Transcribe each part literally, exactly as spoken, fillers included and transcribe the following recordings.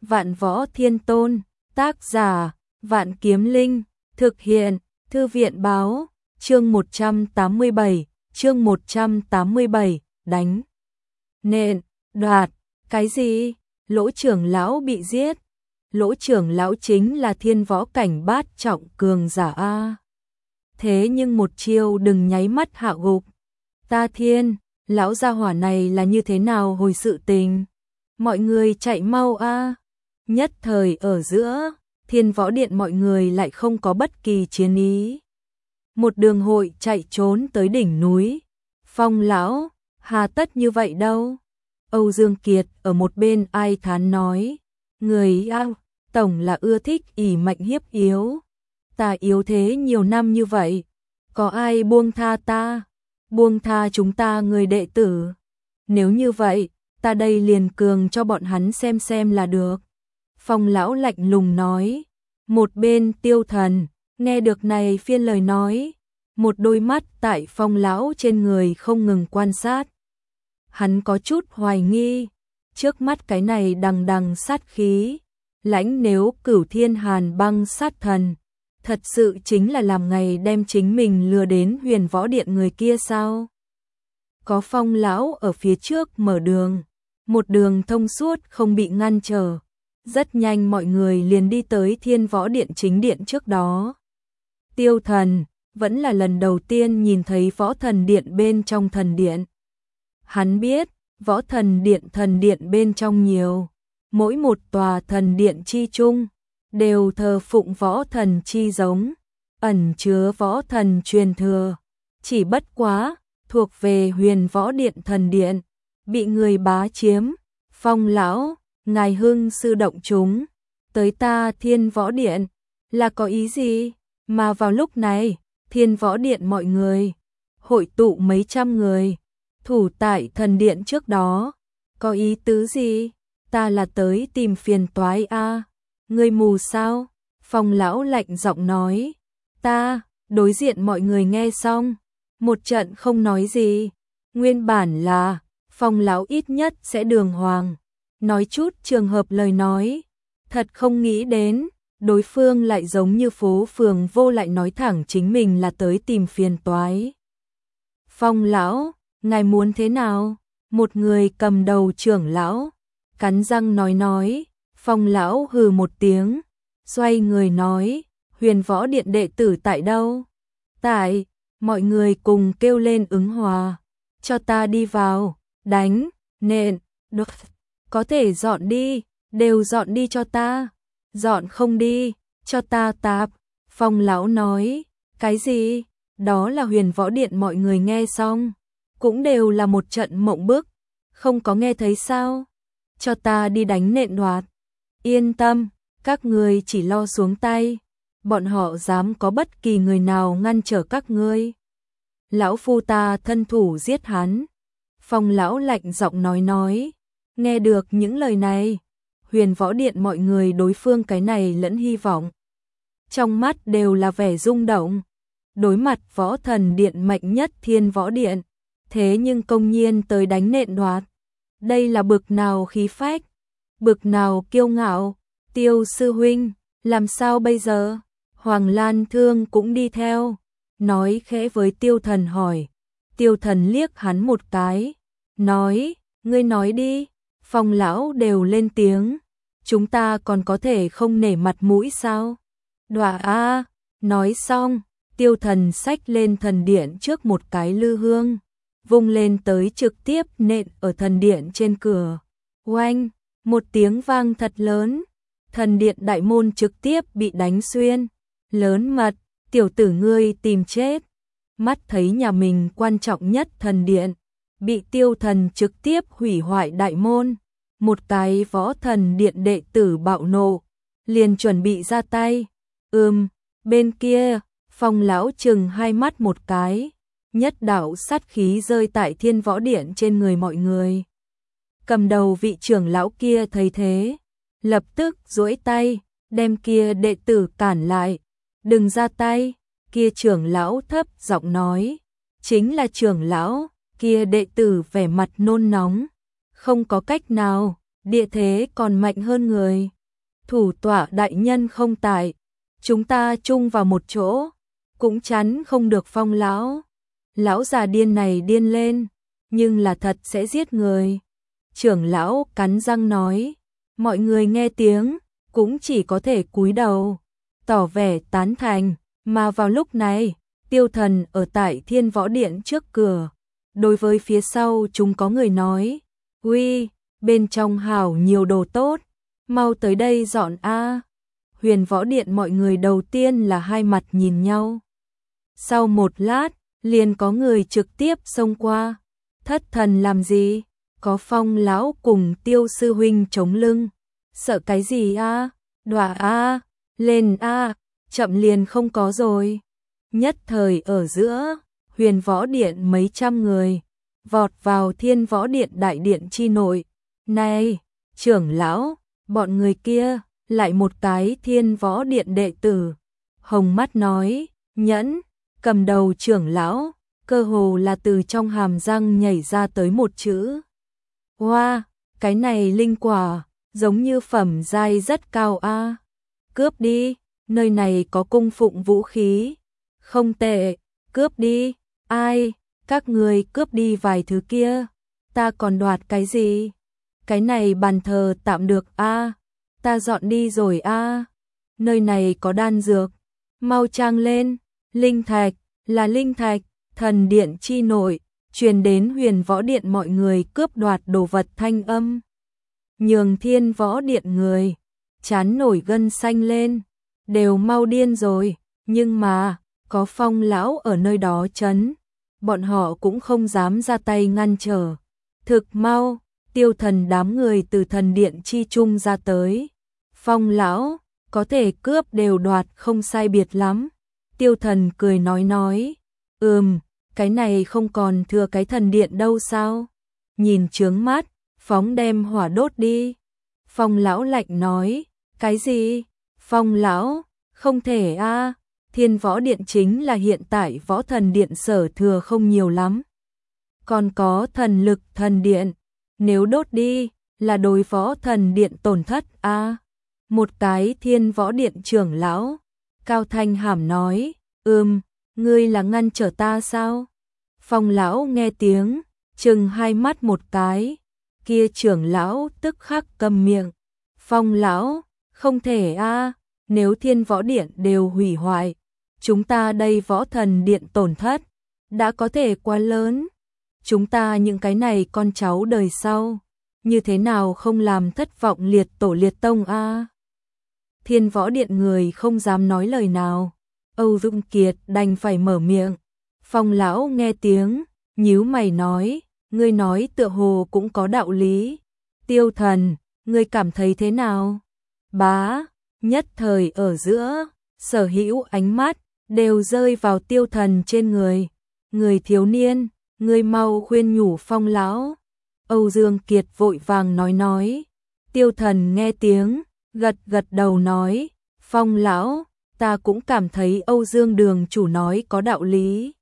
Vạn Võ Thiên Tôn, tác giả, Vạn Kiếm Linh, thực hiện, Thư viện báo, chương một trăm tám mươi bảy, chương một trăm tám mươi bảy, đánh, nện, đoạt, cái gì? Lỗ trưởng lão bị giết. Lỗ trưởng lão chính là thiên võ cảnh bát trọng cường giả a. Thế nhưng một chiêu đừng nháy mắt hạ gục. Ta thiên, lão gia hỏa này là như thế nào hồi sự tình? Mọi người chạy mau a. Nhất thời ở giữa, Thiên Võ Điện mọi người lại không có bất kỳ chiến ý. Một đường hội chạy trốn tới đỉnh núi. Phong lão, hà tất như vậy đâu? Âu Dương Kiệt ở một bên ai thán nói, người ao, tổng là ưa thích ỷ mạnh hiếp yếu. Ta yếu thế nhiều năm như vậy, có ai buông tha ta, buông tha chúng ta người đệ tử. Nếu như vậy, ta đây liền cường cho bọn hắn xem xem là được. Phong lão lạnh lùng nói. Một bên Tiêu Thần, nghe được này phiên lời nói, một đôi mắt tại Phong lão trên người không ngừng quan sát. Hắn có chút hoài nghi, trước mắt cái này đằng đằng sát khí, lãnh nếu Cửu Thiên Hàn Băng sát thần, thật sự chính là làm ngày đem chính mình lừa đến Huyền Võ Điện người kia sao? Có Phong lão ở phía trước mở đường, một đường thông suốt không bị ngăn trở. Rất nhanh mọi người liền đi tới Thiên Võ Điện chính điện trước đó. Tiêu Thần vẫn là lần đầu tiên nhìn thấy Võ Thần Điện bên trong thần điện. Hắn biết, Võ Thần Điện thần điện bên trong nhiều, mỗi một tòa thần điện chi chung đều thờ phụng võ thần chi giống, ẩn chứa võ thần truyền thừa, chỉ bất quá thuộc về Huyền Võ Điện thần điện, bị người bá chiếm. Phong lão, ngài hưng sư động chúng, tới ta Thiên Võ Điện, là có ý gì? Mà vào lúc này, Thiên Võ Điện mọi người, hội tụ mấy trăm người, thủ tại thần điện trước đó, có ý tứ gì? Ta là tới tìm phiền toái a. À? Ngươi mù sao? Phong lão lạnh giọng nói. Ta, đối diện mọi người nghe xong, một trận không nói gì. Nguyên bản là, Phong lão ít nhất sẽ đường hoàng, nói chút trường hợp lời nói. Thật không nghĩ đến, đối phương lại giống như phố phường vô lại nói thẳng chính mình là tới tìm phiền toái. Phong lão, ngài muốn thế nào? Một người cầm đầu trưởng lão, cắn răng nói nói. Phong lão hừ một tiếng, xoay người nói, Huyền Võ Điện đệ tử tại đâu? Tại, mọi người cùng kêu lên ứng hòa, cho ta đi vào, đánh, nện, được, có thể dọn đi, đều dọn đi cho ta, dọn không đi, cho ta tạp. Phong lão nói, cái gì? Đó là Huyền Võ Điện mọi người nghe xong, cũng đều là một trận mộng bức, không có nghe thấy sao? Cho ta đi đánh nện đoạt. Yên tâm, các ngươi chỉ lo xuống tay, bọn họ dám có bất kỳ người nào ngăn trở các ngươi. Lão phu ta thân thủ giết hắn. Phong lão lạnh giọng nói nói. Nghe được những lời này, Huyền Võ Điện mọi người đối phương cái này lẫn hy vọng, trong mắt đều là vẻ rung động. Đối mặt Võ Thần Điện mạnh nhất Thiên Võ Điện, thế nhưng công nhiên tới đánh nện đoạt. Đây là bực nào khí phách, bực nào kiêu ngạo. Tiêu sư huynh, làm sao bây giờ? Hoàng Lan Thương cũng đi theo, nói khẽ với Tiêu Thần hỏi. Tiêu Thần liếc hắn một cái, nói, ngươi nói đi. Phong lão đều lên tiếng, chúng ta còn có thể không nể mặt mũi sao? Đọa a. Nói xong, Tiêu Thần xách lên thần điện trước một cái lư hương, vung lên tới trực tiếp nện ở thần điện trên cửa. Oanh, một tiếng vang thật lớn, thần điện đại môn trực tiếp bị đánh xuyên. Lớn mật, tiểu tử ngươi tìm chết. Mắt thấy nhà mình quan trọng nhất thần điện bị Tiêu Thần trực tiếp hủy hoại đại môn, một cái Võ Thần Điện đệ tử bạo nộ, liền chuẩn bị ra tay. Ừm, bên kia, Phong lão chừng hai mắt một cái, nhất đạo sát khí rơi tại Thiên Võ Điện trên người mọi người. Cầm đầu vị trưởng lão kia thấy thế, lập tức duỗi tay, đem kia đệ tử cản lại. Đừng ra tay. Kia trưởng lão thấp giọng nói. Chính là trưởng lão. Kia đệ tử vẻ mặt nôn nóng, không có cách nào, địa thế còn mạnh hơn người. Thủ tọa đại nhân không tại, chúng ta chung vào một chỗ, cũng chắn không được Phong lão. Lão già điên này điên lên, nhưng là thật sẽ giết người. Trưởng lão cắn răng nói, mọi người nghe tiếng, cũng chỉ có thể cúi đầu, tỏ vẻ tán thành, mà vào lúc này, Tiêu Thần ở tại Thiên Võ Điện trước cửa. Đối với phía sau chúng có người nói, uy, bên trong hảo nhiều đồ tốt, mau tới đây dọn a. Huyền Võ Điện mọi người đầu tiên là hai mặt nhìn nhau. Sau một lát, liền có người trực tiếp xông qua. Thất thần làm gì? Có Phong lão cùng Tiêu sư huynh chống lưng. Sợ cái gì a? Đọa a, lên a, chậm liền không có rồi. Nhất thời ở giữa, Huyền Võ Điện mấy trăm người vọt vào Thiên Võ Điện đại điện chi nội. Này, trưởng lão, bọn người kia, lại một cái Thiên Võ Điện đệ tử. Hồng mắt nói, nhẫn, cầm đầu trưởng lão, cơ hồ là từ trong hàm răng nhảy ra tới một chữ. Hoa, wow, cái này linh quả, giống như phẩm giai rất cao a. Cướp đi, nơi này có cung phụng vũ khí. Không tệ, cướp đi, ai, các người cướp đi vài thứ kia, ta còn đoạt cái gì? Cái này bàn thờ tạm được a, ta dọn đi rồi a. Nơi này có đan dược, mau trang lên, linh thạch, là linh thạch, thần điện chi nội, truyền đến Huyền Võ Điện mọi người cướp đoạt đồ vật thanh âm. Nhường Thiên Võ Điện người, chán nổi gân xanh lên, đều mau điên rồi, nhưng mà, có Phong lão ở nơi đó trấn, bọn họ cũng không dám ra tay ngăn trở. Thực mau, Tiêu Thần đám người từ thần điện chi trung ra tới. Phong lão, có thể cướp đều đoạt không sai biệt lắm. Tiêu Thần cười nói nói, ừm, cái này không còn thừa cái thần điện đâu sao? Nhìn chướng mắt, phóng đem hỏa đốt đi. Phong lão lạnh nói, cái gì? Phong lão, không thể a. Thiên Võ Điện chính là hiện tại Võ Thần Điện sở thừa không nhiều lắm. Còn có thần lực thần điện, nếu đốt đi, là đối Võ Thần Điện tổn thất a. À, một cái Thiên Võ Điện trưởng lão, Cao Thanh Hàm nói, ừm, ngươi là ngăn trở ta sao? Phong lão nghe tiếng, chừng hai mắt một cái, kia trưởng lão tức khắc cầm miệng. Phong lão, không thể a, à, nếu Thiên Võ Điện đều hủy hoại, chúng ta đây Võ Thần Điện tổn thất, đã có thể quá lớn. Chúng ta những cái này con cháu đời sau, như thế nào không làm thất vọng liệt tổ liệt tông a? À? Thiên Võ Điện người không dám nói lời nào. Âu Dung Kiệt đành phải mở miệng. Phong lão nghe tiếng, nhíu mày nói, ngươi nói tựa hồ cũng có đạo lý. Tiêu Thần, ngươi cảm thấy thế nào? Bá, nhất thời ở giữa, sở hữu ánh mắt đều rơi vào Tiêu Thần trên người. Người thiếu niên, ngươi mau khuyên nhủ Phong lão. Âu Dương Kiệt vội vàng nói nói. Tiêu Thần nghe tiếng, gật gật đầu nói, Phong lão, ta cũng cảm thấy Âu Dương đường chủ nói có đạo lý.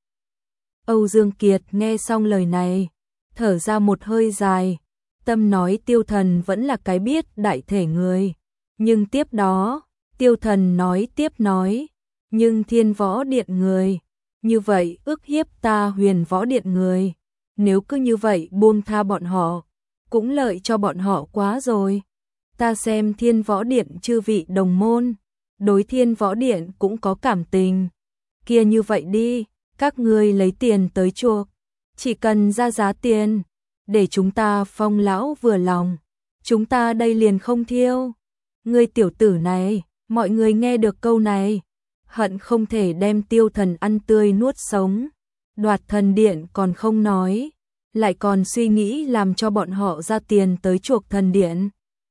Âu Dương Kiệt nghe xong lời này, thở ra một hơi dài, tâm nói Tiêu Thần vẫn là cái biết đại thể người. Nhưng tiếp đó, Tiêu Thần nói tiếp nói, nhưng Thiên Võ Điện người, như vậy ức hiếp ta Huyền Võ Điện người, nếu cứ như vậy buông tha bọn họ, cũng lợi cho bọn họ quá rồi. Ta xem Thiên Võ Điện chư vị đồng môn, đối Thiên Võ Điện cũng có cảm tình. Kia như vậy đi, các ngươi lấy tiền tới chuộc, chỉ cần ra giá tiền, để chúng ta Phong lão vừa lòng, chúng ta đây liền không thiêu. Ngươi tiểu tử này, mọi người nghe được câu này, hận không thể đem Tiêu Thần ăn tươi nuốt sống. Đoạt thần điện còn không nói, lại còn suy nghĩ làm cho bọn họ ra tiền tới chuộc thần điện.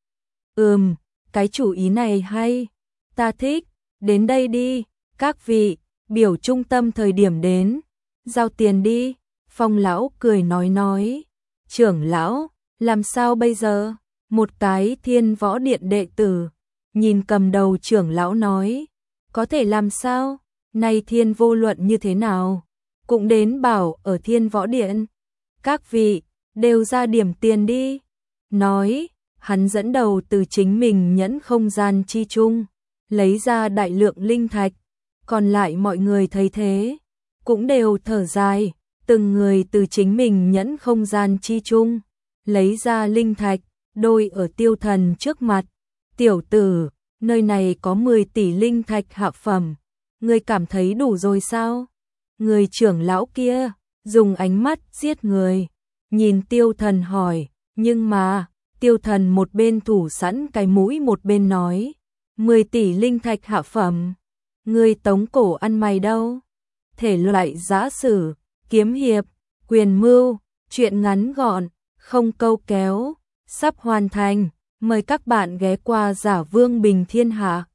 Ừm, cái chủ ý này hay, ta thích, đến đây đi, các vị, biểu trung tâm thời điểm đến, giao tiền đi. Phong lão cười nói nói, trưởng lão, làm sao bây giờ? Một cái Thiên Võ Điện đệ tử, nhìn cầm đầu trưởng lão nói, có thể làm sao? Này thiên vô luận như thế nào? Cũng đến bảo ở Thiên Võ Điện. Các vị, đều ra điểm tiền đi. Nói, hắn dẫn đầu từ chính mình nhẫn không gian chi chung, lấy ra đại lượng linh thạch, còn lại mọi người thấy thế, cũng đều thở dài, từng người từ chính mình nhẫn không gian chi chung, lấy ra linh thạch, đôi ở Tiêu Thần trước mặt. Tiểu tử, nơi này có mười tỷ linh thạch hạ phẩm, ngươi cảm thấy đủ rồi sao? Người trưởng lão kia, dùng ánh mắt giết người, nhìn Tiêu Thần hỏi, nhưng mà, Tiêu Thần một bên thủ sẵn cái mũi một bên nói, mười tỷ linh thạch hạ phẩm, ngươi tống cổ ăn mày đâu? Thể loại giã sử, kiếm hiệp, quyền mưu, truyện ngắn gọn, không câu kéo, sắp hoàn thành, mời các bạn ghé qua Giả Vương Bình Thiên Hạ.